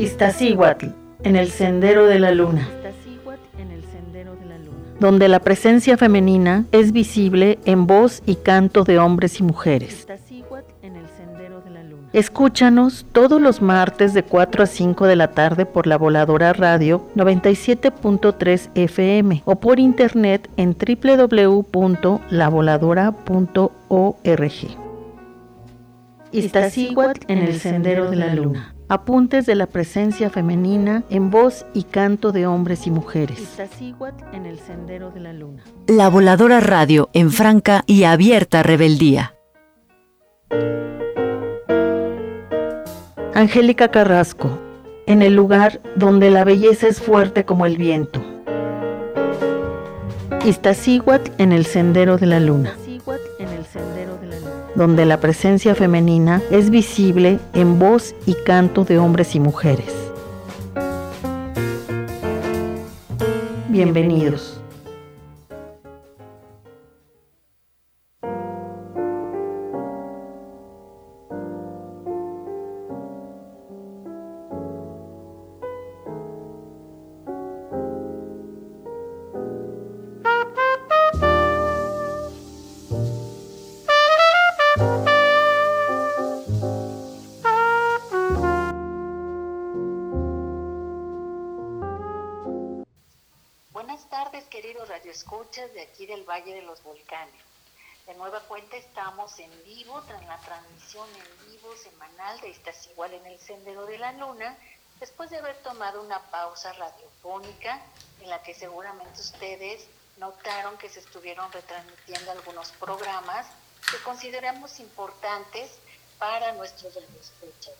Iztaccíhuatl, en el Sendero de la Luna, donde la presencia femenina es visible en voz y canto de hombres y mujeres. Escúchanos todos los martes de 4 a 5 de la tarde por La Voladora Radio 97.3 FM o por internet en www.lavoladora.org. Iztaccíhuatl en el Sendero de la Luna. Apuntes de la presencia femenina en voz y canto de hombres y mujeres. Iztaccíhuatl en el Sendero de la Luna. La Voladora Radio en franca y abierta rebeldía. Angélica Carrasco, en el lugar donde la belleza es fuerte como el viento. Iztaccíhuatl en el Sendero de la Luna, donde la presencia femenina es visible en voz y canto de hombres y mujeres. Bienvenidos. Buenas tardes, queridos radioescuchas de aquí del Valle de los Volcanes. De nueva cuenta estamos en vivo, tras la transmisión en vivo semanal de Iztaccíhuatl en el Sendero de la Luna, después de haber tomado una pausa radiofónica en la que seguramente ustedes notaron que se estuvieron retransmitiendo algunos programas que consideramos importantes para nuestros radioescuchas.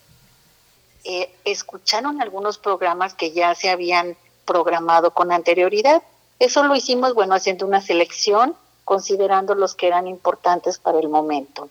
Escucharon algunos programas que ya se habían programado con anterioridad. Eso lo hicimos, haciendo una selección, considerando los que eran importantes para el momento.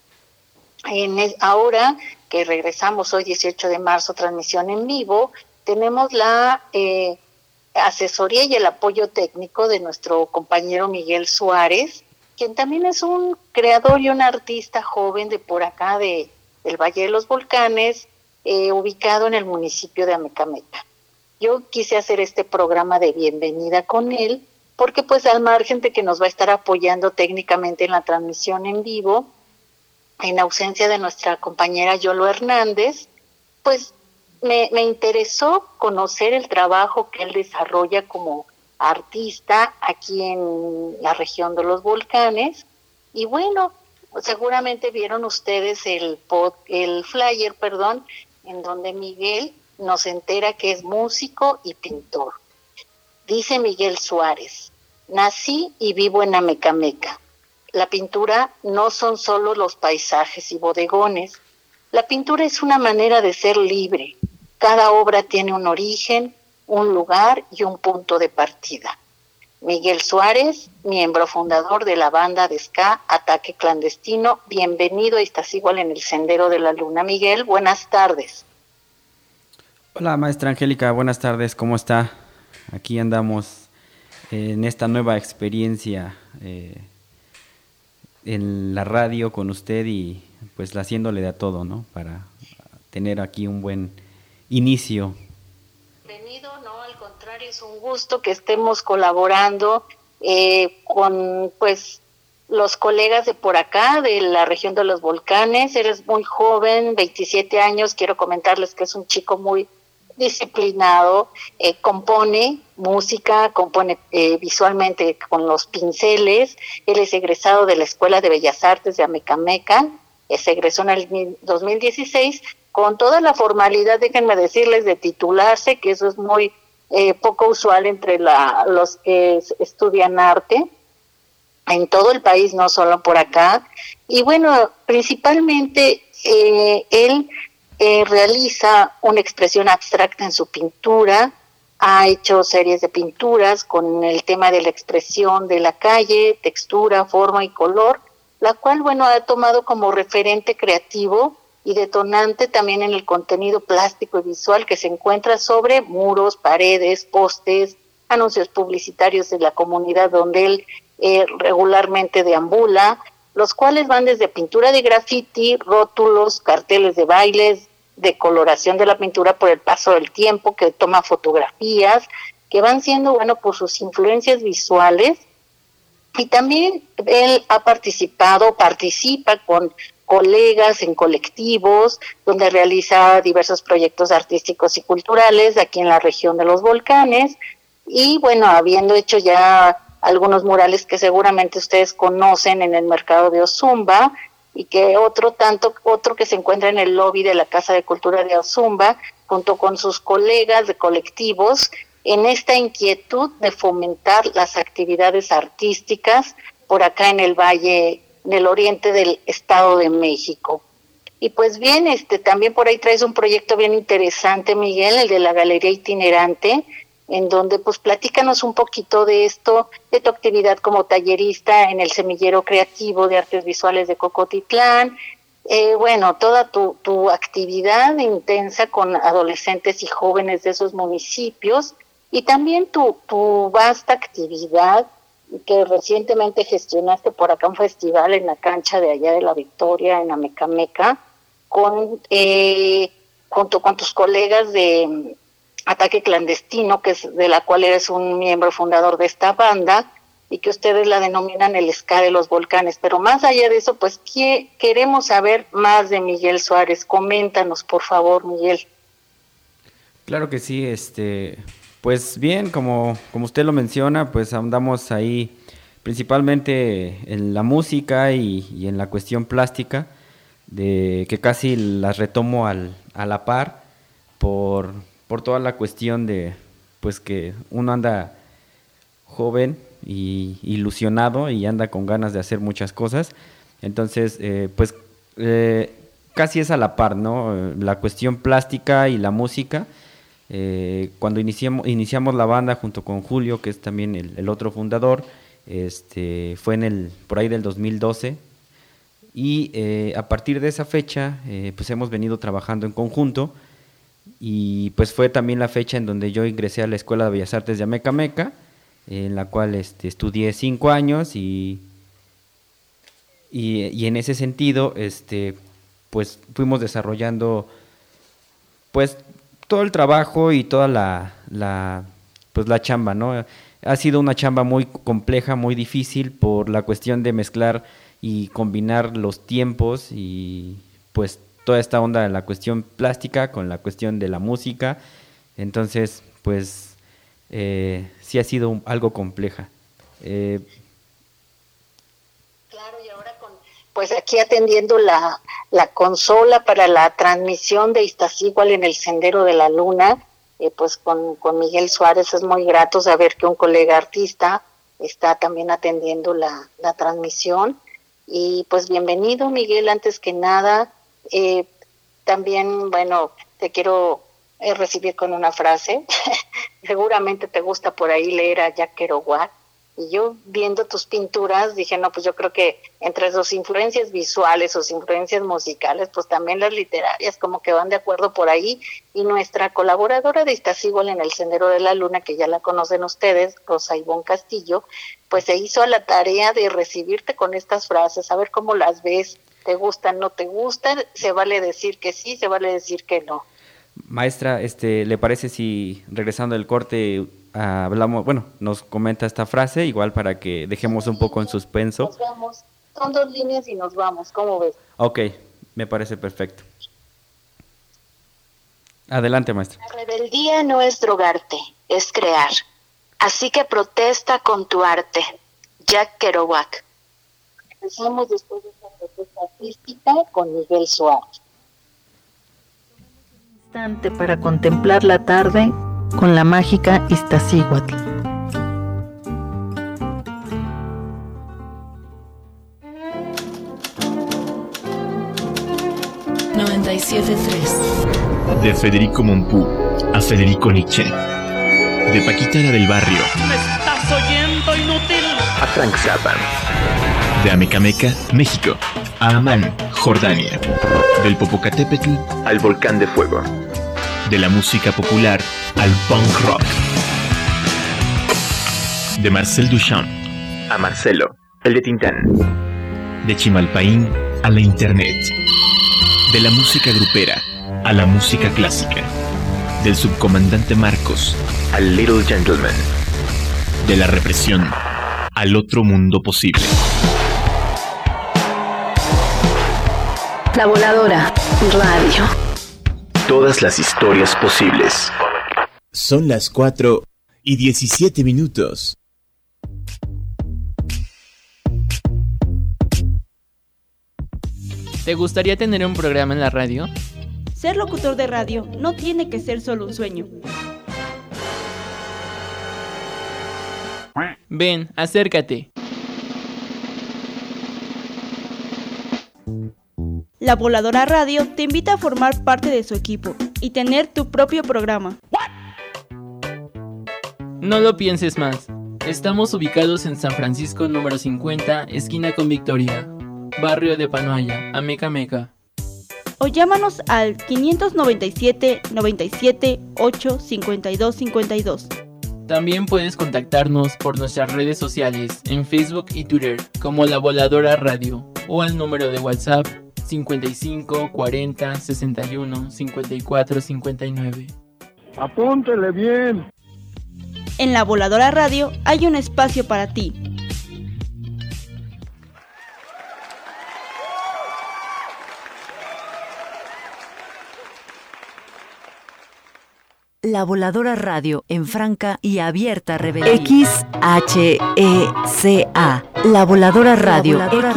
Ahora que regresamos hoy 18 de marzo, transmisión en vivo, tenemos la asesoría y el apoyo técnico de nuestro compañero Miguel Suárez, quien también es un creador y un artista joven de por acá del Valle de los Volcanes, ubicado en el municipio de Amecameca. Yo quise hacer este programa de bienvenida con él, porque pues al margen de que nos va a estar apoyando técnicamente en la transmisión en vivo, en ausencia de nuestra compañera Yolo Hernández, pues me interesó conocer el trabajo que él desarrolla como artista aquí en la región de los Volcanes. Y seguramente vieron ustedes el flyer, en donde Miguel nos entera que es músico y pintor. Dice Miguel Suárez: nací y vivo en Amecameca. La pintura no son solo los paisajes y bodegones. La pintura es una manera de ser libre. Cada obra tiene un origen, un lugar y un punto de partida. Miguel Suárez, miembro fundador de la banda de ska Ataque Clandestino. Bienvenido a Iztaccíhuatl en el Sendero de la Luna. Miguel, buenas tardes. Hola, maestra Angélica, buenas tardes, ¿cómo está? Aquí andamos en esta nueva experiencia en la radio con usted y pues haciéndole de a todo, ¿no? Para tener aquí un buen inicio. Bienvenido, no, al contrario, es un gusto que estemos colaborando con los colegas de por acá, de la región de los Volcanes. Eres muy joven, 27 años, quiero comentarles que es un chico muy disciplinado, compone música, compone visualmente con los pinceles. Él es egresado de la Escuela de Bellas Artes de Amecameca, se egresó en el 2016, con toda la formalidad, déjenme decirles, de titularse, que eso es muy poco usual entre los que estudian arte en todo el país, no solo por acá. Y principalmente él realiza una expresión abstracta en su pintura, ha hecho series de pinturas con el tema de la expresión de la calle, textura, forma y color, la cual, ha tomado como referente creativo y detonante también en el contenido plástico y visual que se encuentra sobre muros, paredes, postes, anuncios publicitarios de la comunidad donde él regularmente deambula, los cuales van desde pintura de graffiti, rótulos, carteles de bailes, de coloración de la pintura por el paso del tiempo, que toma fotografías, que van siendo, bueno, por sus influencias visuales. Y también él participa con colegas en colectivos, donde realiza diversos proyectos artísticos y culturales aquí en la región de los volcanes. Y bueno, habiendo hecho ya algunos murales que seguramente ustedes conocen en el mercado de Ozumba, y que otro que se encuentra en el lobby de la Casa de Cultura de Ozumba, junto con sus colegas de colectivos, en esta inquietud de fomentar las actividades artísticas por acá en el valle, en el oriente del Estado de México. Y pues bien, también por ahí traes un proyecto bien interesante, Miguel, el de la Galería Itinerante, en donde pues platícanos un poquito de esto, de tu actividad como tallerista en el Semillero Creativo de Artes Visuales de Cocotitlán, bueno, toda tu actividad intensa con adolescentes y jóvenes de esos municipios, y también tu vasta actividad que recientemente gestionaste por acá un festival en la cancha de allá de la Victoria, en Amecameca, junto con tus colegas de Ataque Clandestino, de la cual eres un miembro fundador de esta banda, y que ustedes la denominan el ska de los volcanes. Pero más allá de eso, pues queremos saber más de Miguel Suárez. Coméntanos, por favor, Miguel. Claro que sí, pues bien, como usted lo menciona, pues andamos ahí principalmente en la música y en la cuestión plástica, de que casi las retomo a la par por toda la cuestión de pues que uno anda joven y ilusionado y anda con ganas de hacer muchas cosas. Entonces casi es a la par, ¿no? La cuestión plástica y la música. Cuando iniciamos la banda junto con Julio, que es también el otro fundador, fue por ahí del 2012, y a partir de esa fecha pues hemos venido trabajando en conjunto. Y pues fue también la fecha en donde yo ingresé a la Escuela de Bellas Artes de Amecameca, en la cual estudié 5 años y en ese sentido pues fuimos desarrollando pues todo el trabajo y toda la chamba, ¿no? Ha sido una chamba muy compleja, muy difícil por la cuestión de mezclar y combinar los tiempos y pues toda esta onda de la cuestión plástica con la cuestión de la música. Entonces, pues, sí ha sido algo compleja. Claro, y ahora pues aquí atendiendo la consola para la transmisión de Iztaccíhuatl en el Sendero de la Luna, pues con Miguel Suárez es muy grato saber que un colega artista está también atendiendo la transmisión. Y pues bienvenido, Miguel, antes que nada. También, bueno, te quiero recibir con una frase. Seguramente te gusta por ahí leer a Jack Kerouac, y yo viendo tus pinturas dije, no, pues yo creo que entre sus influencias visuales, sus influencias musicales, pues también las literarias como que van de acuerdo por ahí. Y nuestra colaboradora de Iztaccíhuatl en el Sendero de la Luna, que ya la conocen ustedes, Rosa Ivonne Castillo, pues se hizo a la tarea de recibirte con estas frases, a ver cómo las ves. ¿Te gustan, no te gustan? Se vale decir que sí, se vale decir que no. Maestra, ¿le parece si regresando del corte hablamos, nos comenta esta frase, igual para que dejemos un poco en suspenso? Nos vamos, son 2 líneas y nos vamos, ¿cómo ves? Ok, me parece perfecto. Adelante, maestra. La rebeldía no es drogarte, es crear. Así que protesta con tu arte. Jack Kerouac. Empezamos después de esta propuesta artística con Miguel Suárez. Un instante para contemplar la tarde con la mágica Iztaccíhuatl. De Federico Mompou a Federico Nietzsche. De Paquita del Barrio. ¿Me estás oyendo, inútil? A Frank Zappa. De Amecameca, México, a Amán, Jordania. Del Popocatépetl al Volcán de Fuego. De la música popular al punk rock. De Marcel Duchamp a Marcelo, el de Tintán. De Chimalpaín a la internet. De la música grupera a la música clásica. Del subcomandante Marcos al Little Gentleman. De la represión al otro mundo posible. La Voladora Radio. Todas las historias posibles. Son las 4:17. ¿Te gustaría tener un programa en la radio? Ser locutor de radio no tiene que ser solo un sueño. Ven, acércate. La Voladora Radio te invita a formar parte de su equipo y tener tu propio programa. No lo pienses más. Estamos ubicados en San Francisco número 50, esquina con Victoria, barrio de Panoaya, Amecameca. O llámanos al 597 97 8 52 52. También puedes contactarnos por nuestras redes sociales en Facebook y Twitter como La Voladora Radio o al número de WhatsApp 55 40 61 54 59. Apúntele bien. En La Voladora Radio hay un espacio para ti. La Voladora Radio en franca y abierta rebeldía. XHECA. La Voladora Radio.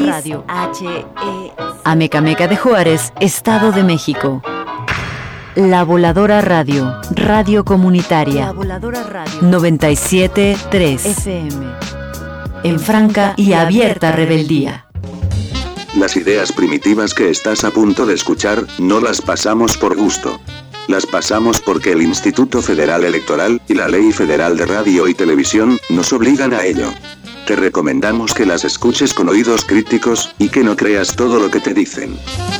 Amecameca de Juárez, Estado de México. La Voladora Radio. Radio comunitaria. La Voladora Radio. 97.3 FM. En franca y abierta rebeldía. Las ideas primitivas que estás a punto de escuchar, no las pasamos por gusto. Las pasamos porque el Instituto Federal Electoral y la Ley Federal de Radio y Televisión nos obligan a ello. Te recomendamos que las escuches con oídos críticos y que no creas todo lo que te dicen.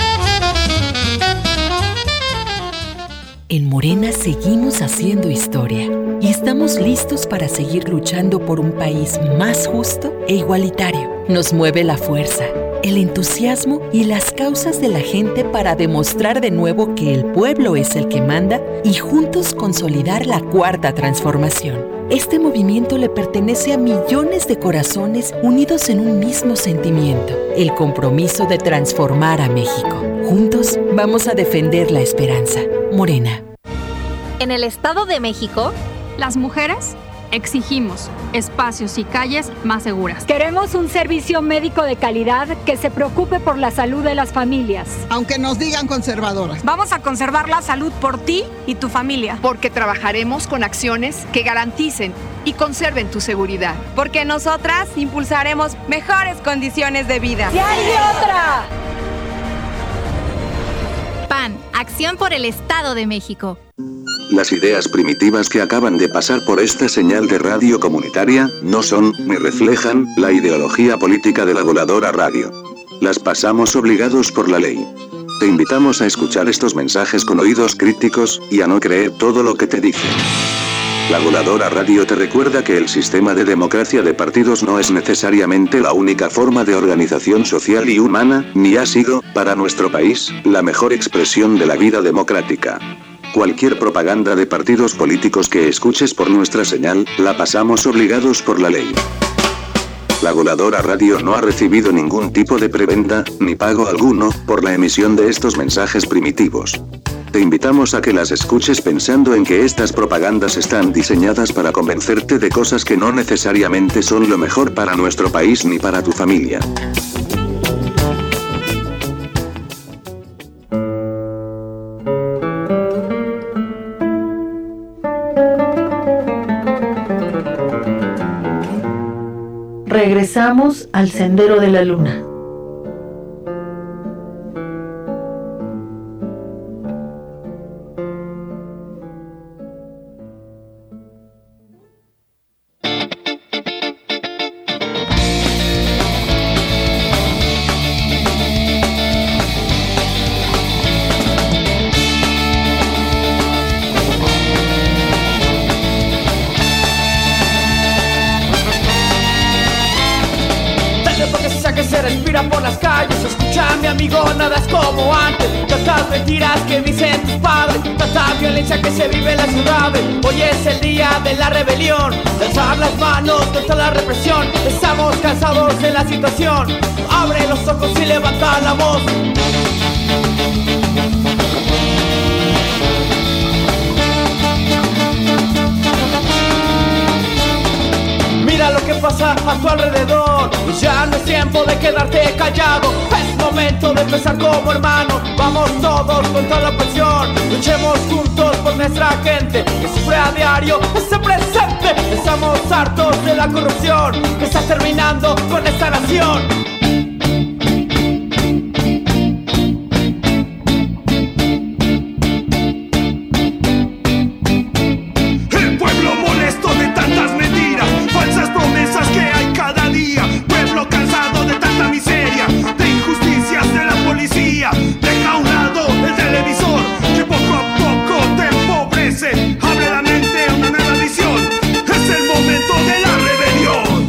En Morena seguimos haciendo historia y estamos listos para seguir luchando por un país más justo e igualitario. Nos mueve la fuerza, el entusiasmo y las causas de la gente para demostrar de nuevo que el pueblo es el que manda y juntos consolidar la cuarta transformación. Este movimiento le pertenece a millones de corazones unidos en un mismo sentimiento, el compromiso de transformar a México. Juntos vamos a defender la esperanza. Morena. En el Estado de México, las mujeres exigimos espacios y calles más seguras. Queremos un servicio médico de calidad que se preocupe por la salud de las familias. Aunque nos digan conservadoras. Vamos a conservar la salud por ti y tu familia. Porque trabajaremos con acciones que garanticen y conserven tu seguridad. Porque nosotras impulsaremos mejores condiciones de vida. ¡Si hay otra! PAN, Acción por el Estado de México. Las ideas primitivas que acaban de pasar por esta señal de radio comunitaria, no son, ni reflejan, la ideología política de la Voladora Radio. Las pasamos obligados por la ley. Te invitamos a escuchar estos mensajes con oídos críticos, y a no creer todo lo que te dicen. La Voladora Radio te recuerda que el sistema de democracia de partidos no es necesariamente la única forma de organización social y humana, ni ha sido, para nuestro país, la mejor expresión de la vida democrática. Cualquier propaganda de partidos políticos que escuches por nuestra señal, la pasamos obligados por la ley. La Voladora Radio no ha recibido ningún tipo de prebenda, ni pago alguno, por la emisión de estos mensajes primitivos. Te invitamos a que las escuches pensando en que estas propagandas están diseñadas para convencerte de cosas que no necesariamente son lo mejor para nuestro país ni para tu familia. Regresamos al Sendero de la Luna. Por las calles se escucha Escucha, mi amigo, nada es como antes. Tantas mentiras que dicen tus padres, tanta violencia que se vive en las ciudades. Hoy es el día de la rebelión, de alzar las manos contra la represión. Estamos cansados de la situación. Abre los ojos y levanta la voz. Mira lo que pasa a tu alrededor. Ya no es tiempo de quedarte callado. Es momento de empezar como hermanos. Vamos todos con toda la pasión. Luchemos juntos por nuestra gente que sufre a diario ese presente. Estamos hartos de la corrupción que está terminando con esta nación. El pueblo molesto de tantas mentiras, falsas promesas que hay cada día. Pueblo cansado de tanta miseria, de injusticias de la policía. Deja a un lado el televisor que poco a poco te empobrece. Abre la mente a una nueva visión. Es el momento de la rebelión.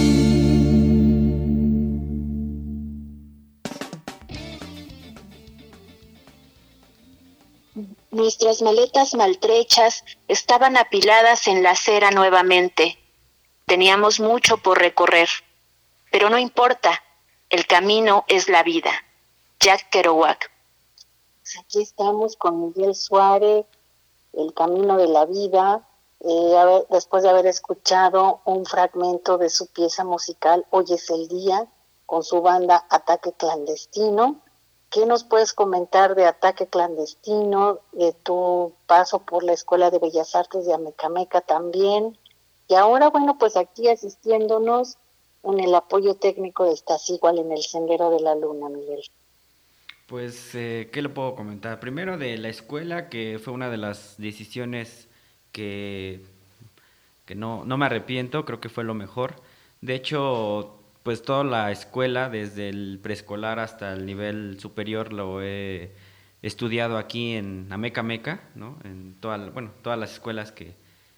Nuestras maletas maltrechas estaban apiladas en la acera nuevamente. Teníamos mucho por recorrer, pero no importa, el camino es la vida. Jack Kerouac. Aquí estamos con Miguel Suárez, El camino de la vida, después de haber escuchado un fragmento de su pieza musical Hoy es el día, con su banda Ataque Clandestino. ¿Qué nos puedes comentar de Ataque Clandestino, de tu paso por la Escuela de Bellas Artes de Amecameca también? Y ahora, bueno, pues aquí asistiéndonos en el apoyo técnico de Estás-Igual en el Sendero de la Luna, Miguel. Pues, ¿qué le puedo comentar? Primero de la escuela, que fue una de las decisiones que no me arrepiento, creo que fue lo mejor. De hecho, pues toda la escuela, desde el preescolar hasta el nivel superior, lo he estudiado aquí en Amecameca, ¿no? En todas las escuelas que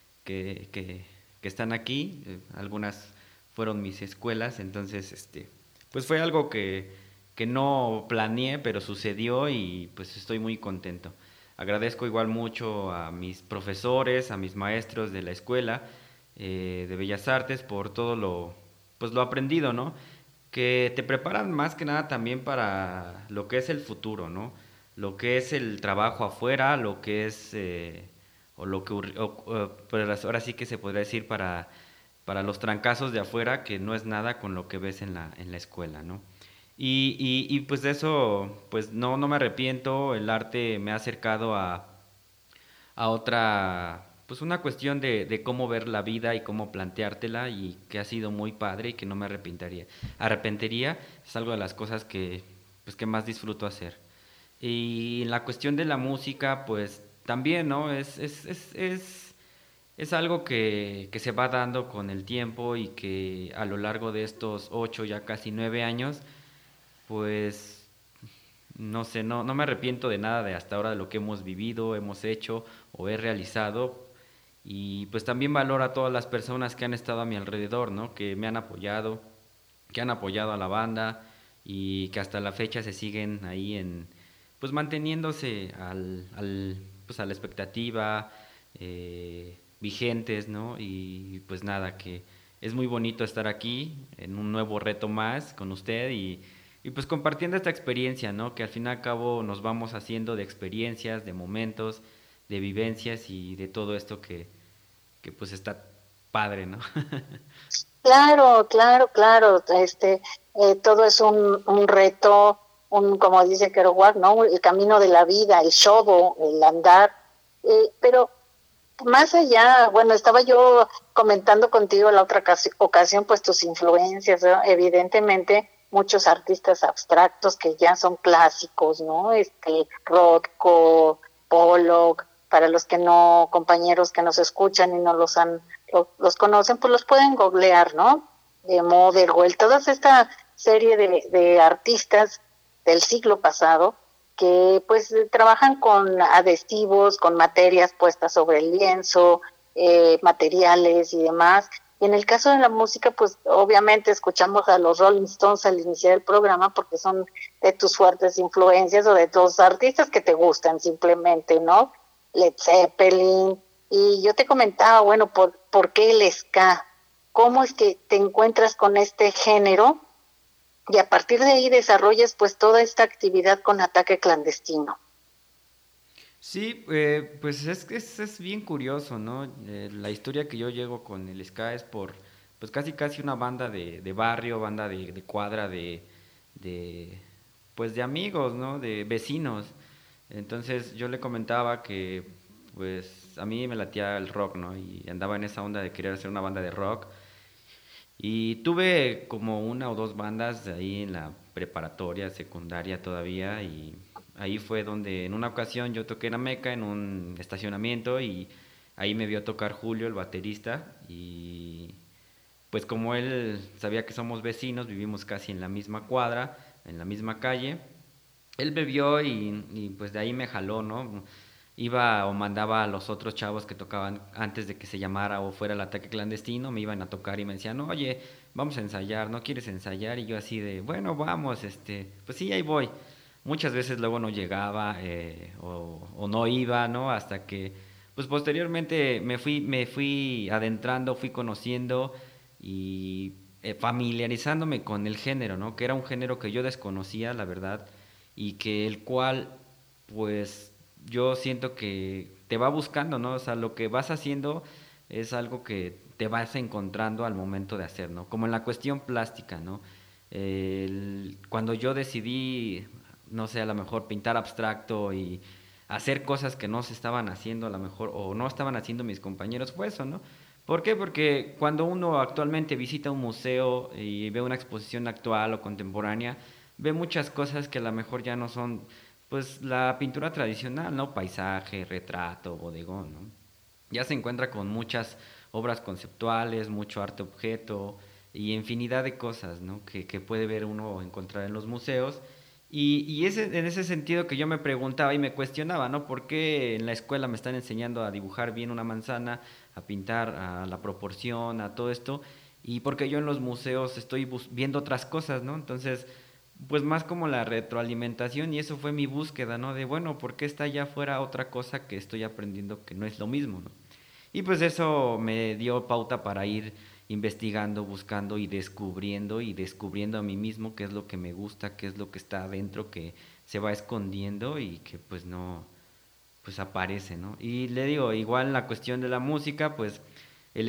están aquí, algunas fueron mis escuelas, entonces pues fue algo que no planeé, pero sucedió y pues estoy muy contento. Agradezco igual mucho a mis profesores, a mis maestros de la escuela de Bellas Artes por todo lo aprendido, ¿no? Que te preparan más que nada también para lo que es el futuro, ¿no? Lo que es el trabajo afuera, lo que es pues ahora sí que se podría decir para los trancazos de afuera, que no es nada con lo que ves en la escuela, ¿no? Y pues de eso, pues no me arrepiento. El arte me ha acercado a otra, pues una cuestión de cómo ver la vida y cómo planteártela, y que ha sido muy padre y que no me arrepentiría. Es algo de las cosas que más disfruto hacer. Y en la cuestión de la música, pues también, ¿no? Es algo que se va dando con el tiempo, y que a lo largo de estos 8, ya casi 9 años, pues no sé, no me arrepiento de nada de hasta ahora, de lo que hemos vivido, hemos hecho o he realizado. Y pues también valoro a todas las personas que han estado a mi alrededor, ¿no? Que me han apoyado, que han apoyado a la banda, y que hasta la fecha se siguen ahí pues manteniéndose a la expectativa, vigentes, ¿no? Y pues nada, que es muy bonito estar aquí en un nuevo reto más con usted, y pues compartiendo esta experiencia, ¿no? Que al fin y al cabo nos vamos haciendo de experiencias, de momentos, de vivencias y de todo esto que pues está padre, ¿no? Claro. Todo es un reto, como dice Kerouac, ¿no? El camino de la vida, el show, el andar. Pero más allá, bueno, estaba yo comentando contigo la otra ocasión, pues tus influencias, ¿no? Evidentemente, muchos artistas abstractos que ya son clásicos, ¿no? Rothko, Pollock, para los compañeros que nos escuchan y no los conocen, pues los pueden googlear, ¿no? De Motherwell, toda esta serie de artistas del siglo pasado que pues trabajan con adhesivos, con materias puestas sobre el lienzo, materiales y demás, Y en el caso de la música, pues obviamente escuchamos a los Rolling Stones al iniciar el programa porque son de tus fuertes influencias o de los artistas que te gustan simplemente, ¿no? Led Zeppelin. Y yo te comentaba, bueno, ¿por qué el ska? ¿Cómo es que te encuentras con este género? Y a partir de ahí desarrollas pues toda esta actividad con Ataque Clandestino. Sí, pues es bien curioso, ¿no? La historia que yo llego con el ska es por, pues casi una banda de barrio, banda de cuadra, pues de amigos, ¿no? De vecinos. Entonces yo le comentaba que, pues a mí me latía el rock, ¿no? Y andaba en esa onda de querer hacer una banda de rock. Y tuve como una o dos bandas ahí en la preparatoria, secundaria todavía, y ahí fue donde en una ocasión yo toqué en Ameca en un estacionamiento y ahí me vio tocar Julio, el baterista, y pues como él sabía que somos vecinos, vivimos casi en la misma cuadra, en la misma calle, él me vio y pues de ahí me jaló, ¿no? Iba o mandaba a los otros chavos que tocaban antes de que se llamara o fuera el Ataque Clandestino, me iban a tocar y me decían, oye, vamos a ensayar, ¿no quieres ensayar? Y yo así de, bueno, vamos, pues sí, ahí voy. Muchas veces luego no llegaba o no iba, ¿no? Hasta que, pues posteriormente me fui adentrando, fui conociendo y familiarizándome con el género, ¿no? Que era un género que yo desconocía, la verdad, y que el cual, pues yo siento que te va buscando, ¿no? O sea, lo que vas haciendo es algo que te vas encontrando al momento de hacer, ¿no? Como en la cuestión plástica, ¿no? Cuando yo decidí, no sé, a lo mejor pintar abstracto y hacer cosas que no se estaban haciendo a lo mejor, o no estaban haciendo mis compañeros, fue eso, ¿no? ¿Por qué? Porque cuando uno actualmente visita un museo y ve una exposición actual o contemporánea, ve muchas cosas que a lo mejor ya no son pues la pintura tradicional, ¿no? Paisaje, retrato, bodegón, ¿no? Ya se encuentra con muchas obras conceptuales, mucho arte objeto y infinidad de cosas, ¿no? Que puede ver uno encontrar en los museos. Y en ese sentido que yo me preguntaba y me cuestionaba, ¿no? ¿Por qué en la escuela me están enseñando a dibujar bien una manzana, a pintar, a la proporción, a todo esto? Y porque yo en los museos estoy viendo otras cosas, ¿no? Entonces, pues más como la retroalimentación, y eso fue mi búsqueda, ¿no? De, bueno, ¿por qué está allá afuera otra cosa que estoy aprendiendo que no es lo mismo, ¿no? Y pues eso me dio pauta para ir investigando, buscando y descubriendo a mí mismo qué es lo que me gusta, qué es lo que está adentro, que se va escondiendo y que pues no, pues aparece, ¿no? Y le digo, igual en la cuestión de la música, pues el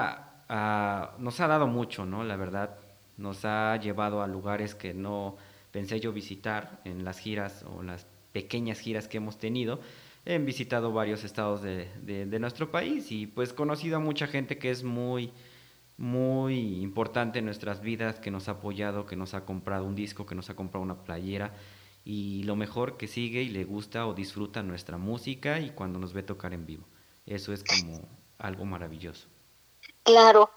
ska nos ha dado mucho, ¿no? La verdad, nos ha llevado a lugares que no pensé yo visitar en las giras o las pequeñas giras que hemos tenido. He visitado varios estados de nuestro país y pues conocido a mucha gente que es muy, muy importante en nuestras vidas, que nos ha apoyado, que nos ha comprado un disco, que nos ha comprado una playera y lo mejor, que sigue y le gusta o disfruta nuestra música y cuando nos ve tocar en vivo. Eso es como algo maravilloso. Claro.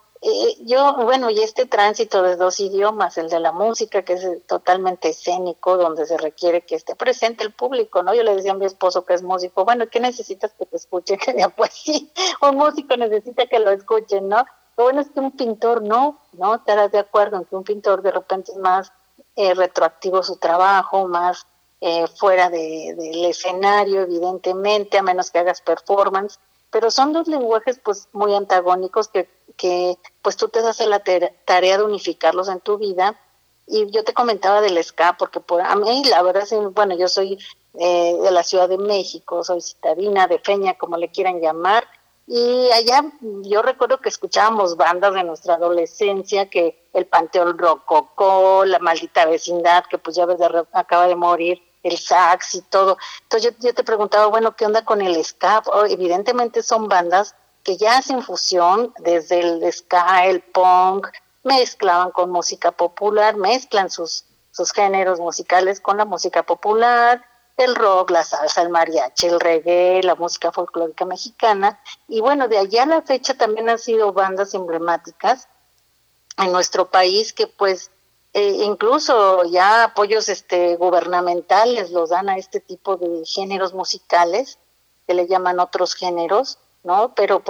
Y este tránsito de dos idiomas, el de la música, que es totalmente escénico, donde se requiere que esté presente el público, ¿no? Yo le decía a mi esposo que es músico, bueno, ¿qué necesitas que te escuchen? Pues sí, un músico necesita que lo escuchen, ¿no? Lo bueno es que un pintor no estarás de acuerdo en que un pintor de repente es más retroactivo su trabajo, más fuera del escenario, evidentemente, a menos que hagas performance, pero son dos lenguajes pues muy antagónicos que pues tú te haces la tarea de unificarlos en tu vida. Y yo te comentaba del ska porque a mí la verdad es, bueno, yo soy de la Ciudad de México, soy citadina de Feña, como le quieran llamar, y allá yo recuerdo que escuchábamos bandas de nuestra adolescencia, que el Panteón Rococó, La Maldita Vecindad, que pues ya ves, acaba de morir, el sax y todo. Entonces yo te preguntaba, bueno, ¿qué onda con el ska? Evidentemente son bandas que ya hacen fusión desde el ska, el punk, mezclaban con música popular, mezclan sus géneros musicales con la música popular, el rock, la salsa, el mariachi, el reggae, la música folclórica mexicana, y bueno, de allá a la fecha también han sido bandas emblemáticas en nuestro país que pues incluso ya apoyos gubernamentales los dan a este tipo de géneros musicales, que le llaman otros géneros, ¿no? Pero pues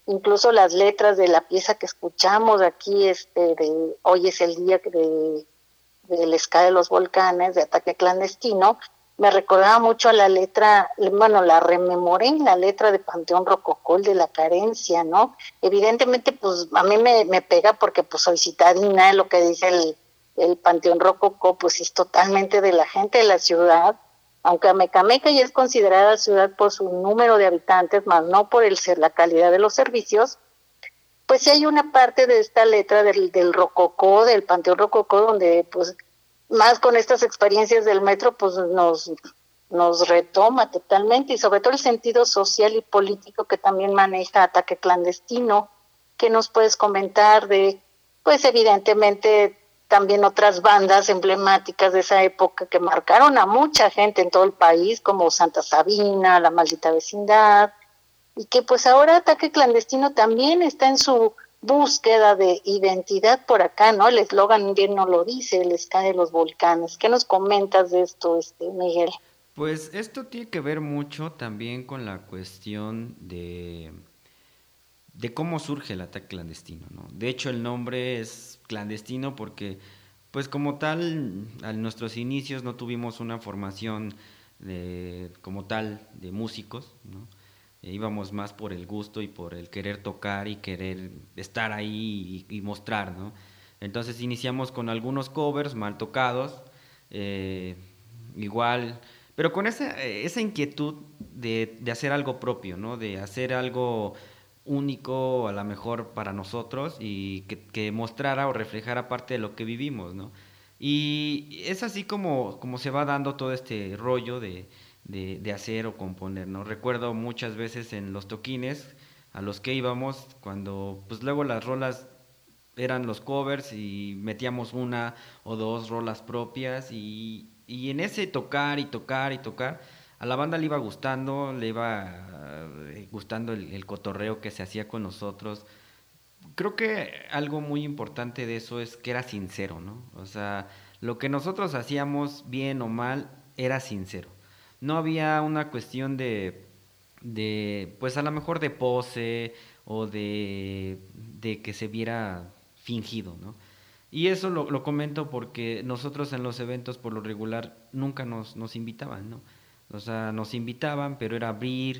incluso las letras de la pieza que escuchamos aquí, de Hoy es el día del ska de los volcanes, de Ataque Clandestino, me recordaba mucho a la letra, bueno, la rememoré en la letra de Panteón Rococó, de la carencia, ¿no? Evidentemente, pues a mí me pega porque pues soy citadina, lo que dice el Panteón Rococó, pues es totalmente de la gente de la ciudad, aunque Amecameca ya es considerada ciudad por su número de habitantes, más no por la calidad de los servicios. Pues sí hay una parte de esta letra del Rococó, del Panteón Rococó, donde pues más con estas experiencias del metro, pues nos retoma totalmente, y sobre todo el sentido social y político que también maneja Ataque Clandestino. ¿Qué nos puedes comentar de, pues evidentemente, también otras bandas emblemáticas de esa época que marcaron a mucha gente en todo el país, como Santa Sabina, La Maldita Vecindad, y que pues ahora Ataque Clandestino también está en su búsqueda de identidad por acá, ¿no? El eslogan bien no lo dice, el ska de los volcanes. ¿Qué nos comentas de esto, Miguel? Pues esto tiene que ver mucho también con la cuestión de cómo surge el ataque clandestino, ¿no? De hecho, el nombre es clandestino porque, pues como tal, a nuestros inicios no tuvimos una formación como tal de músicos, ¿no? Íbamos más por el gusto y por el querer tocar y querer estar ahí y mostrar, ¿no? Entonces iniciamos con algunos covers mal tocados, igual, pero con esa inquietud de hacer algo propio, ¿no? De hacer algo único a lo mejor para nosotros y que mostrara o reflejara parte de lo que vivimos, ¿no? Y es así como se va dando todo este rollo de hacer o componer, ¿no? Recuerdo muchas veces en los toquines a los que íbamos, cuando pues luego las rolas eran los covers y metíamos una o dos rolas propias y en ese tocar y tocar y tocar, a la banda le iba gustando, el cotorreo que se hacía con nosotros. Creo que algo muy importante de eso es que era sincero, ¿no? O sea, lo que nosotros hacíamos, bien o mal, era sincero. No había una cuestión de pues a lo mejor de pose o de que se viera fingido, ¿no? Y eso lo comento porque nosotros en los eventos por lo regular nunca nos invitaban, ¿no? O sea, nos invitaban, pero era abrir,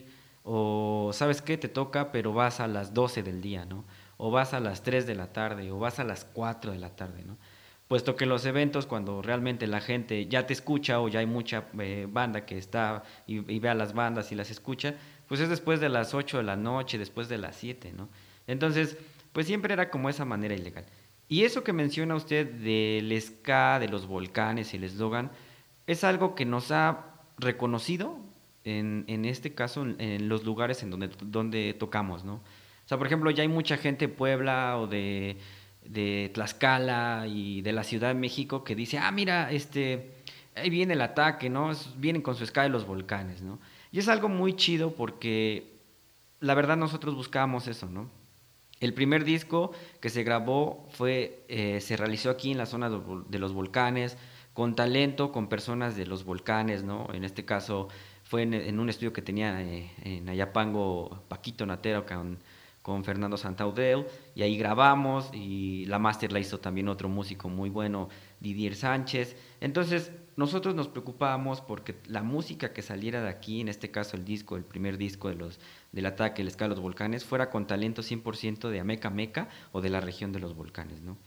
o ¿sabes qué? Te toca, pero vas a las 12 del día, ¿no? O vas a las 3 de la tarde, o vas a las 4 de la tarde, ¿no? Puesto que los eventos, cuando realmente la gente ya te escucha o ya hay mucha banda que está y ve a las bandas y las escucha, pues es después de las 8 de la noche, después de las 7, ¿no? Entonces, pues siempre era como esa manera ilegal. Y eso que menciona usted del ska, de los volcanes y el eslogan, es algo que nos ha reconocido, en este caso, en los lugares en donde tocamos, ¿no? O sea, por ejemplo, ya hay mucha gente de Puebla o de Tlaxcala y de la Ciudad de México que dice, mira, ahí viene el ataque, ¿no? Vienen con su ska de los volcanes, ¿no? Y es algo muy chido porque la verdad nosotros buscábamos eso, ¿no? El primer disco que se grabó se realizó aquí en la zona de los volcanes, con talento, con personas de los volcanes, ¿no? En este caso fue en un estudio que tenía en Ayapango Paquito Natero con Fernando Santaudel, y ahí grabamos, y la máster la hizo también otro músico muy bueno, Didier Sánchez. Entonces nosotros nos preocupábamos porque la música que saliera de aquí, en este caso el primer disco del ataque, el ska de los volcanes, fuera con talento 100% de Amecameca o de la región de los volcanes, ¿no?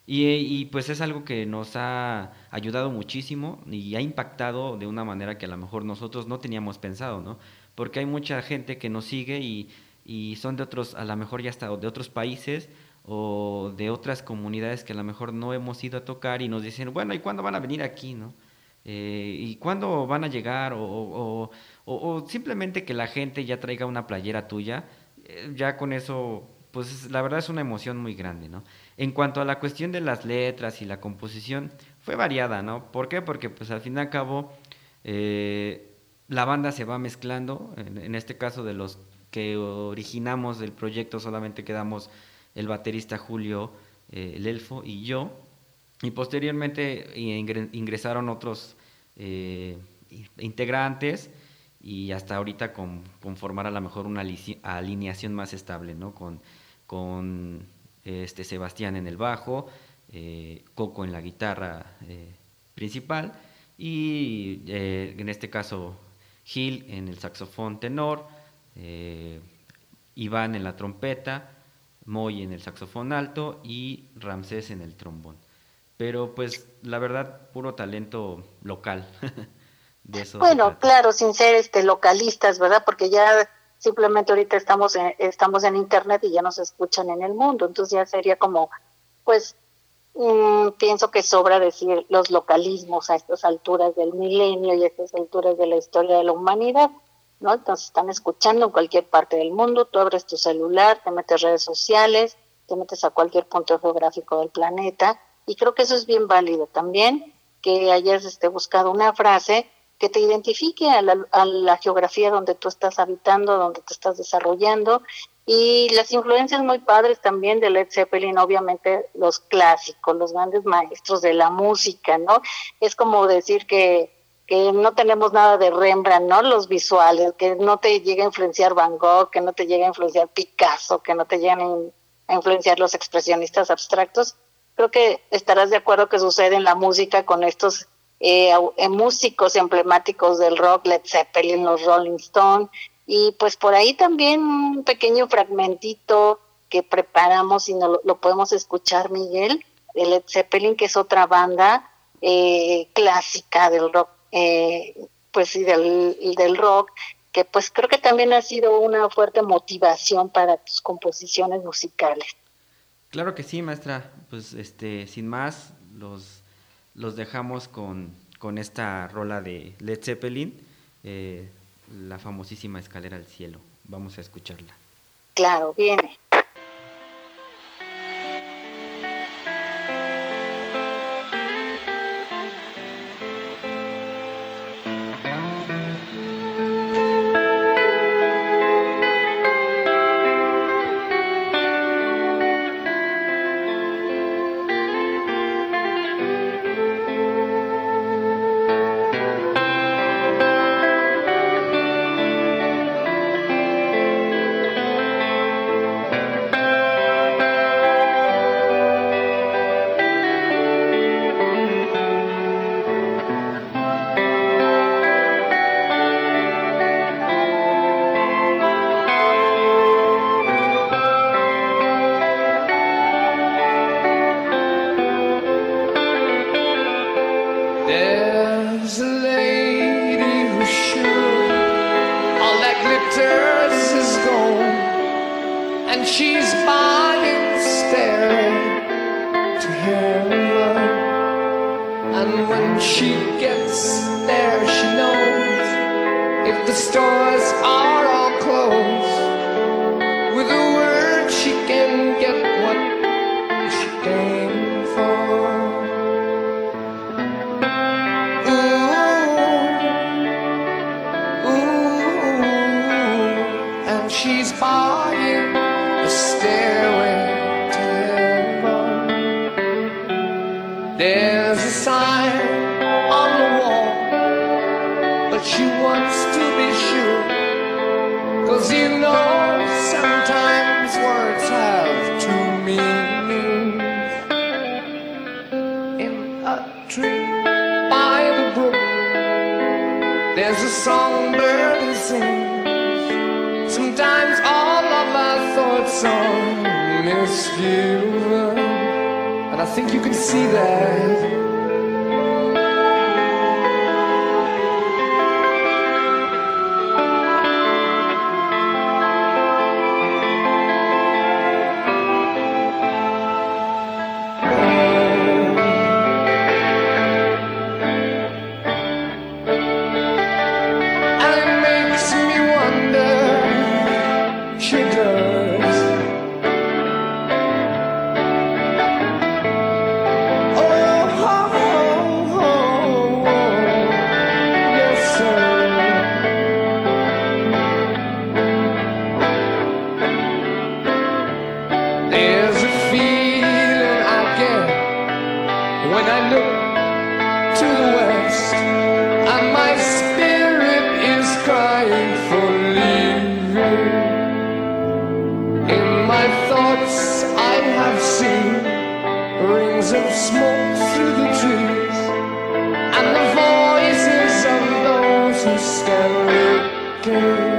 Y pues es algo que nos ha ayudado muchísimo y ha impactado de una manera que a lo mejor nosotros no teníamos pensado, ¿no? Porque hay mucha gente que nos sigue y son de otros, a lo mejor ya hasta de otros países o de otras comunidades que a lo mejor no hemos ido a tocar y nos dicen, bueno, ¿y cuándo van a venir aquí, no? ¿Y cuándo van a llegar? O simplemente que la gente ya traiga una playera tuya, ya con eso, pues la verdad es una emoción muy grande, ¿no? En cuanto a la cuestión de las letras y la composición, fue variada, ¿no? ¿Por qué? Porque pues al fin y al cabo la banda se va mezclando, en este caso de los que originamos el proyecto solamente quedamos el baterista Julio, el Elfo y yo, y posteriormente ingresaron otros integrantes y hasta ahorita conformar a lo mejor una alineación más estable, ¿no? Con Sebastián en el bajo, Coco en la guitarra principal y en este caso Gil en el saxofón tenor, Iván en la trompeta, Moy en el saxofón alto y Ramsés en el trombón. Pero pues la verdad, puro talento local. De eso bueno, claro, sin ser localistas, ¿verdad? Porque ya simplemente ahorita estamos en internet y ya nos escuchan en el mundo, entonces ya sería como, pues, pienso que sobra decir los localismos a estas alturas del milenio y a estas alturas de la historia de la humanidad, ¿no? Entonces están escuchando en cualquier parte del mundo, tú abres tu celular, te metes redes sociales, te metes a cualquier punto geográfico del planeta, y creo que eso es bien válido también, que hayas buscado una frase que te identifique a la geografía donde tú estás habitando, donde te estás desarrollando, y las influencias muy padres también de Led Zeppelin, obviamente los clásicos, los grandes maestros de la música, ¿no? Es como decir que no tenemos nada de Rembrandt, ¿no? Los visuales, que no te llega a influenciar Van Gogh, que no te llega a influenciar Picasso, que no te llegan a influenciar los expresionistas abstractos. Creo que estarás de acuerdo que sucede en la música con estos músicos emblemáticos del rock, Led Zeppelin, los Rolling Stones, y pues por ahí también un pequeño fragmentito que preparamos y lo podemos escuchar, Miguel, de Led Zeppelin, que es otra banda clásica del rock, pues sí, del rock, que pues creo que también ha sido una fuerte motivación para tus composiciones musicales. Claro que sí, maestra. Pues sin más, los dejamos con esta rola de Led Zeppelin, la famosísima Escalera al Cielo. Vamos a escucharla. Claro, viene. Oh smoke through the trees, and the voices of those who stand looking.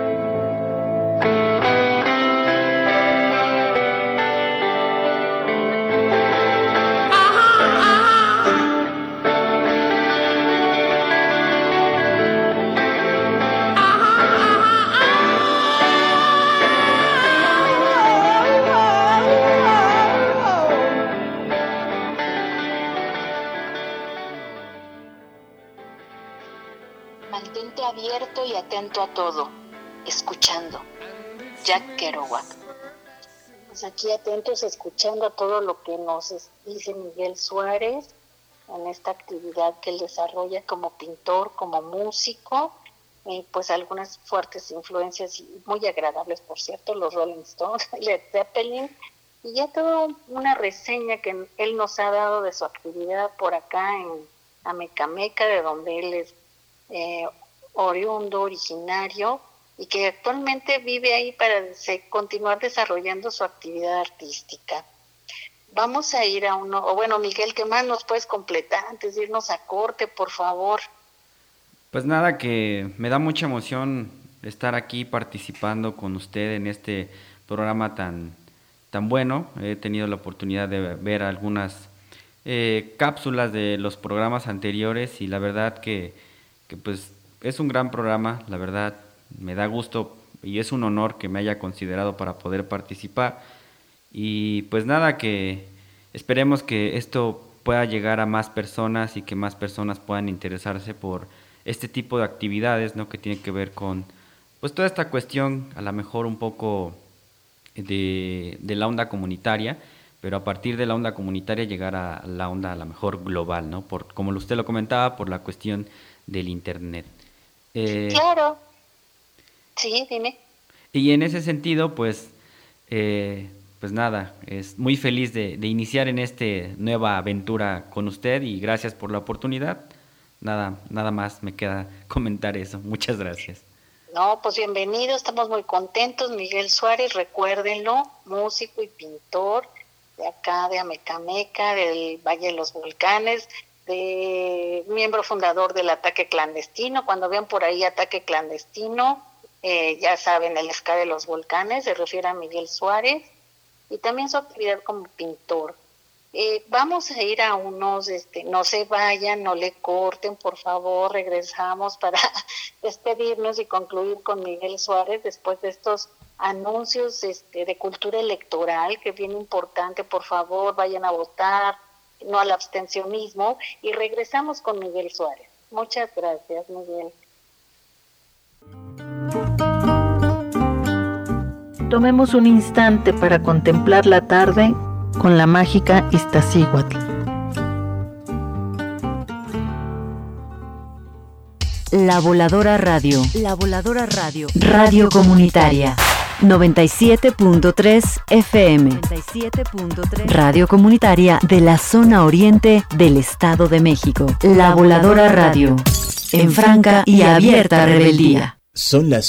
Mantente abierto y atento a todo, escuchando. Jack Kerouac. Pues aquí atentos, escuchando a todo lo que nos dice Miguel Suárez en esta actividad que él desarrolla como pintor, como músico, y pues algunas fuertes influencias y muy agradables, por cierto, los Rolling Stones, Led Zeppelin, y ya toda una reseña que él nos ha dado de su actividad por acá en Amecameca, de donde él es oriundo, originario, y que actualmente vive ahí para continuar desarrollando su actividad artística. Vamos a ir a uno, o bueno, Miguel, ¿qué más nos puedes completar antes de irnos a corte, por favor? Pues nada, que me da mucha emoción estar aquí participando con usted en este programa tan bueno. He tenido la oportunidad de ver algunas cápsulas de los programas anteriores y la verdad que pues es un gran programa, la verdad me da gusto y es un honor que me haya considerado para poder participar. Y pues nada, que esperemos que esto pueda llegar a más personas y que más personas puedan interesarse por este tipo de actividades, ¿no? Que tiene que ver con pues toda esta cuestión, a lo mejor un poco de la onda comunitaria, pero a partir de la onda comunitaria llegar a la onda a lo mejor global, ¿no? Como usted lo comentaba, por la cuestión del internet. Claro. Sí, dime. Y en ese sentido, pues nada, es muy feliz de iniciar en esta nueva aventura con usted y gracias por la oportunidad. Nada más me queda comentar eso. Muchas gracias. No, pues bienvenido, estamos muy contentos. Miguel Suárez, recuérdenlo, músico y pintor de acá de Amecameca, del Valle de los Volcanes, miembro fundador del Ataque Clandestino. Cuando vean por ahí Ataque Clandestino, ya saben, el ska de los volcanes, se refiere a Miguel Suárez, y también su actividad como pintor. Vamos a ir a unos, no se vayan, no le corten, por favor, regresamos para despedirnos y concluir con Miguel Suárez después de estos anuncios de cultura electoral, que es bien importante. Por favor, vayan a votar, no al abstencionismo, y regresamos con Miguel Suárez. Muchas gracias, Miguel. Tomemos un instante para contemplar la tarde con la mágica Iztaccíhuatl. La Voladora Radio. La Voladora Radio. Radio comunitaria. 97.3 FM. 97.3. Radio comunitaria de la zona oriente del Estado de México. La Voladora Radio. En franca y abierta rebeldía. Son las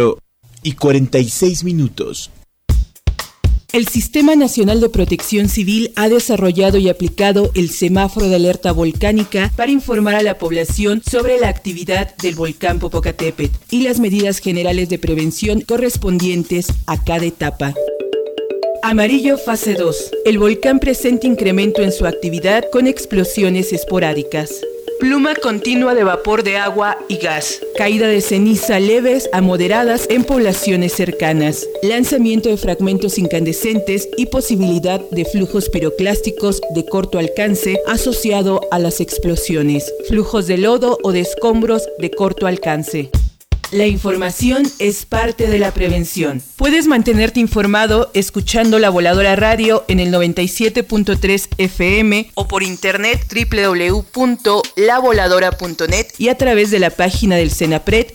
4:46. El Sistema Nacional de Protección Civil ha desarrollado y aplicado el semáforo de alerta volcánica para informar a la población sobre la actividad del volcán Popocatépetl y las medidas generales de prevención correspondientes a cada etapa. Amarillo fase 2. El volcán presenta incremento en su actividad con explosiones esporádicas. Pluma continua de vapor de agua y gas. Caída de ceniza leves a moderadas en poblaciones cercanas. Lanzamiento de fragmentos incandescentes y posibilidad de flujos piroclásticos de corto alcance asociado a las explosiones. Flujos de lodo o de escombros de corto alcance. La información es parte de la prevención. Puedes mantenerte informado escuchando La Voladora Radio en el 97.3 FM o por internet www.lavoladora.net y a través de la página del CENAPRED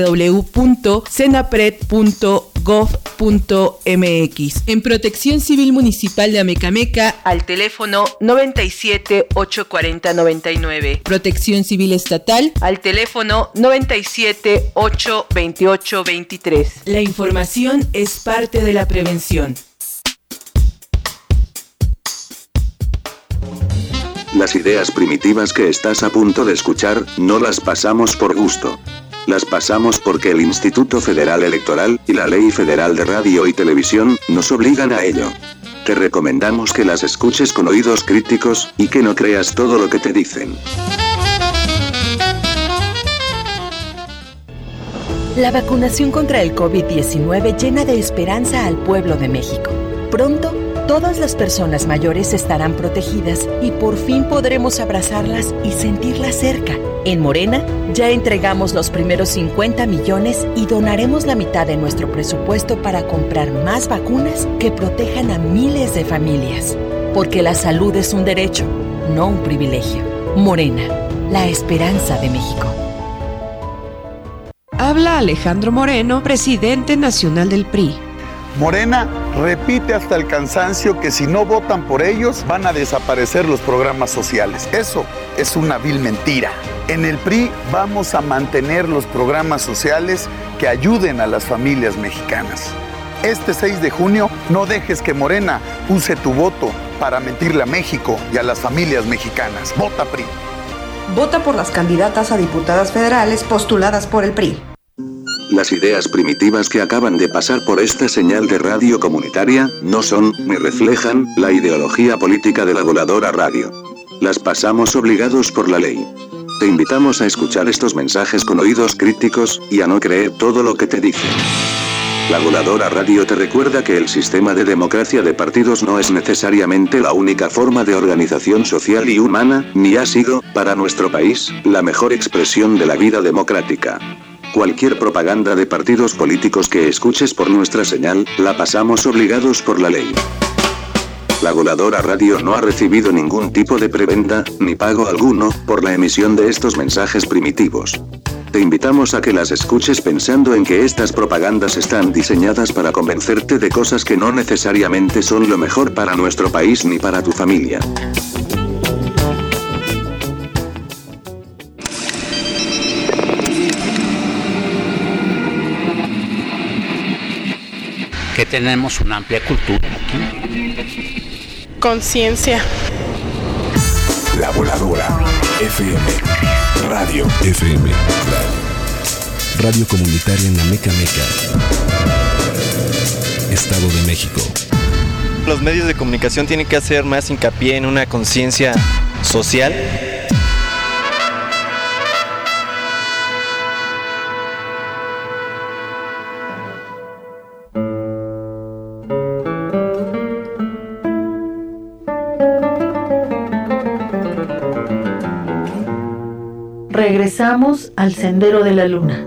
www.cenapred.gov.mx. En Protección Civil Municipal de Amecameca al teléfono 97 840 99. Protección Civil Estatal al teléfono 97 828 23. La información es parte de la prevención. Las ideas primitivas que estás a punto de escuchar, no las pasamos por gusto. Las pasamos porque el Instituto Federal Electoral y la Ley Federal de Radio y Televisión nos obligan a ello. Te recomendamos que las escuches con oídos críticos y que no creas todo lo que te dicen. La vacunación contra el COVID-19 llena de esperanza al pueblo de México. Pronto, todas las personas mayores estarán protegidas y por fin podremos abrazarlas y sentirlas cerca. En Morena, ya entregamos los primeros 50 millones y donaremos la mitad de nuestro presupuesto para comprar más vacunas que protejan a miles de familias. Porque la salud es un derecho, no un privilegio. Morena, la esperanza de México. Habla Alejandro Moreno, presidente nacional del PRI. Morena repite hasta el cansancio que si no votan por ellos van a desaparecer los programas sociales. Eso es una vil mentira. En el PRI vamos a mantener los programas sociales que ayuden a las familias mexicanas. Este 6 de junio no dejes que Morena use tu voto para mentirle a México y a las familias mexicanas. Vota PRI. Vota por las candidatas a diputadas federales postuladas por el PRI. Las ideas primitivas que acaban de pasar por esta señal de radio comunitaria no son, ni reflejan, la ideología política de la Voladora Radio. Las pasamos obligados por la ley. Te invitamos a escuchar estos mensajes con oídos críticos y a no creer todo lo que te dicen. La Voladora Radio te recuerda que el sistema de democracia de partidos no es necesariamente la única forma de organización social y humana, ni ha sido, para nuestro país, la mejor expresión de la vida democrática. Cualquier propaganda de partidos políticos que escuches por nuestra señal, la pasamos obligados por la ley. La Voladora Radio no ha recibido ningún tipo de prebenda, ni pago alguno, por la emisión de estos mensajes primitivos. Te invitamos a que las escuches pensando en que estas propagandas están diseñadas para convencerte de cosas que no necesariamente son lo mejor para nuestro país ni para tu familia. Que tenemos una amplia cultura aquí. Conciencia. La Voladora FM. Radio FM. Radio comunitaria en Amecameca, Estado de México. Los medios de comunicación tienen que hacer más hincapié en una conciencia social. Regresamos al Sendero de la Luna.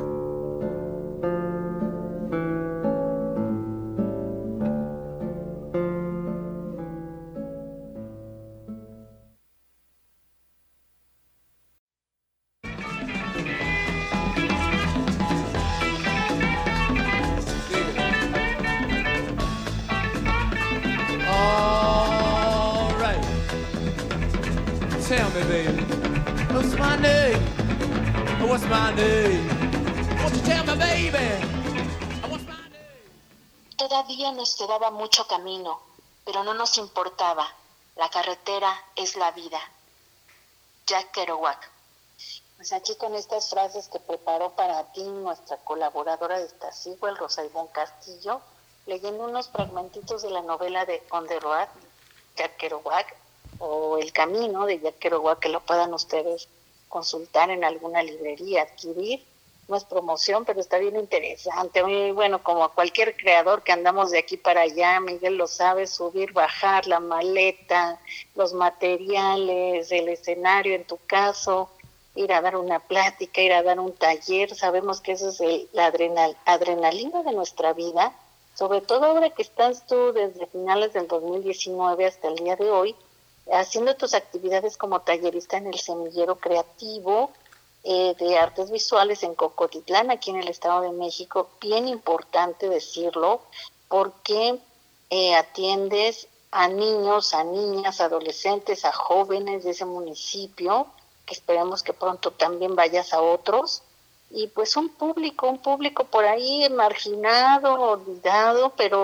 All right. Tell me, baby, what's my name? What's my name? Won't you tell me, baby? What's my name? Todavía nos quedaba mucho camino, pero no nos importaba. La carretera es la vida. Jack Kerouac. Pues aquí con estas frases que preparó para ti nuestra colaboradora de Iztaccíhuatl, Rosa Ivonne Castillo, leyendo unos fragmentitos de la novela de On the Road, Jack Kerouac, o El Camino de Jack Kerouac, que lo puedan ustedes consultar en alguna librería, adquirir. No es promoción, pero está bien interesante. Muy bueno, como cualquier creador que andamos de aquí para allá, Miguel lo sabe, subir, bajar la maleta, los materiales, el escenario en tu caso, ir a dar una plática, ir a dar un taller. Sabemos que eso es la adrenalina de nuestra vida, sobre todo ahora que estás tú desde finales del 2019 hasta el día de hoy, haciendo tus actividades como tallerista en el Semillero Creativo de Artes Visuales en Cocotitlán, aquí en el Estado de México. Bien importante decirlo, porque atiendes a niños, a niñas, adolescentes, a jóvenes de ese municipio, que esperemos que pronto también vayas a otros, y pues un público por ahí marginado, olvidado, pero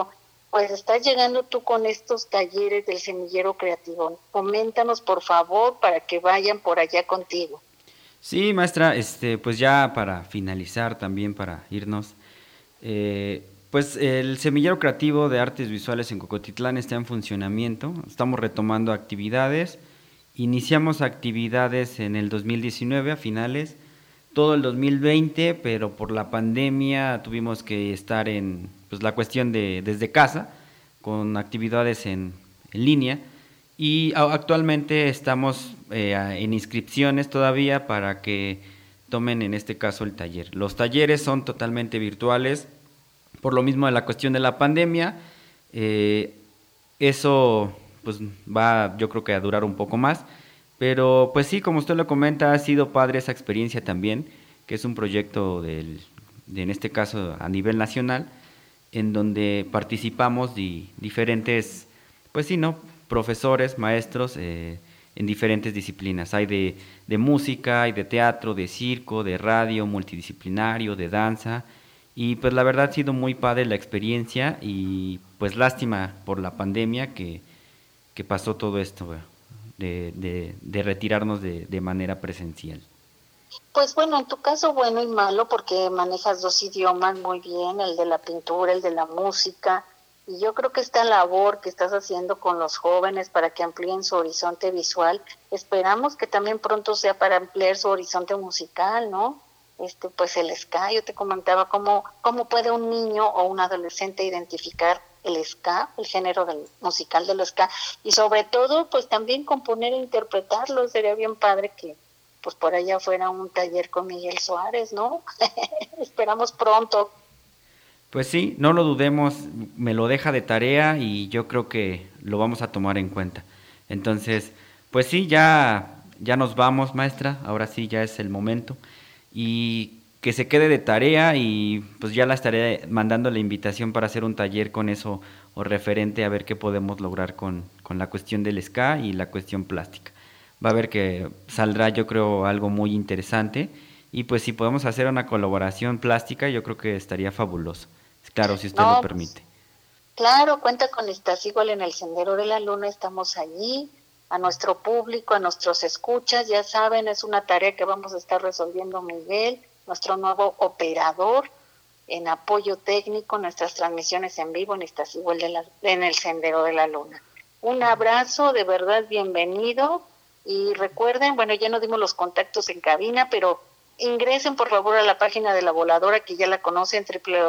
pues estás llegando tú con estos talleres del Semillero Creativo. Coméntanos, por favor, para que vayan por allá contigo. Sí, maestra, pues ya para finalizar también, para irnos, pues el Semillero Creativo de Artes Visuales en Cocotitlán está en funcionamiento, estamos retomando actividades, iniciamos actividades en el 2019 a finales, todo el 2020, pero por la pandemia tuvimos que estar en pues la cuestión de desde casa, con actividades en línea, y actualmente estamos en inscripciones todavía para que tomen en este caso el taller. Los talleres son totalmente virtuales, por lo mismo de la cuestión de la pandemia. Eso pues va, yo creo que a durar un poco más, pero pues sí, como usted lo comenta, ha sido padre esa experiencia también, que es un proyecto en este caso a nivel nacional, en donde participamos diferentes, pues sí, ¿no?, profesores, maestros en diferentes disciplinas. Hay de música, hay de teatro, de circo, de radio, multidisciplinario, de danza, y pues la verdad ha sido muy padre la experiencia, y pues lástima por la pandemia que pasó todo esto, de retirarnos de manera presencial. Pues bueno, en tu caso bueno y malo, porque manejas 2 idiomas muy bien, el de la pintura, el de la música, y yo creo que esta labor que estás haciendo con los jóvenes para que amplíen su horizonte visual, esperamos que también pronto sea para ampliar su horizonte musical, ¿no? Pues el ska, yo te comentaba cómo puede un niño o un adolescente identificar el ska, el género musical del ska, y sobre todo pues también componer e interpretarlo. Sería bien padre que pues por allá fuera un taller con Miguel Suárez, ¿no? Esperamos pronto. Pues sí, no lo dudemos, me lo deja de tarea y yo creo que lo vamos a tomar en cuenta. Entonces, pues sí, ya nos vamos, maestra, ahora sí ya es el momento, y que se quede de tarea, y pues ya la estaré mandando la invitación para hacer un taller con eso, o referente a ver qué podemos lograr con la cuestión del ska y la cuestión plástica. Va a ver que saldrá, yo creo, algo muy interesante, y pues si podemos hacer una colaboración plástica, yo creo que estaría fabuloso. Claro, si usted lo permite. Claro, cuenta con Estás Igual en el Sendero de la Luna, estamos allí, a nuestro público, a nuestros escuchas, ya saben, es una tarea que vamos a estar resolviendo Miguel, nuestro nuevo operador en apoyo técnico, nuestras transmisiones en vivo en Estás Igual en el Sendero de la Luna. Un abrazo, de verdad, bienvenido, y recuerden, bueno, ya no dimos los contactos en cabina, pero ingresen por favor a la página de La Voladora, que ya la conocen,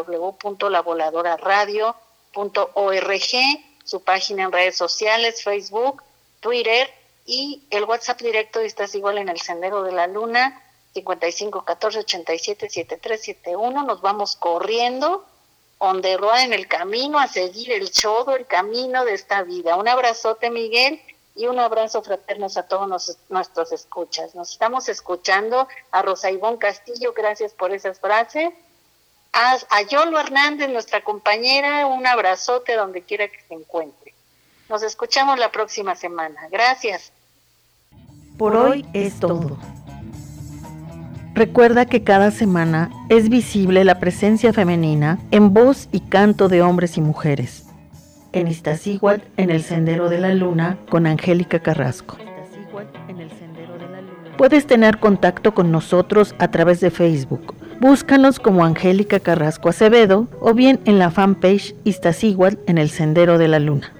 www.lavoladoraradio.org, su página en redes sociales, Facebook, Twitter, y el WhatsApp directo de Estás Igual en el Sendero de la Luna, 5514-877371. Nos vamos corriendo, on the road, en el camino, a seguir el show, el camino de esta vida. Un abrazote, Miguel, y un abrazo fraterno a todos nuestros escuchas. Nos estamos escuchando. A Rosa Ivonne Castillo, gracias por esas frases. A Yolo Hernández, nuestra compañera, un abrazote donde quiera que se encuentre. Nos escuchamos la próxima semana. Gracias. Por hoy es todo. Recuerda que cada semana es visible la presencia femenina en voz y canto de hombres y mujeres. En Iztaccíhuatl, en el Sendero de la Luna, con Angélica Carrasco. Puedes tener contacto con nosotros a través de Facebook. Búscanos como Angélica Carrasco Acevedo, o bien en la fanpage Iztaccíhuatl en el Sendero de la Luna.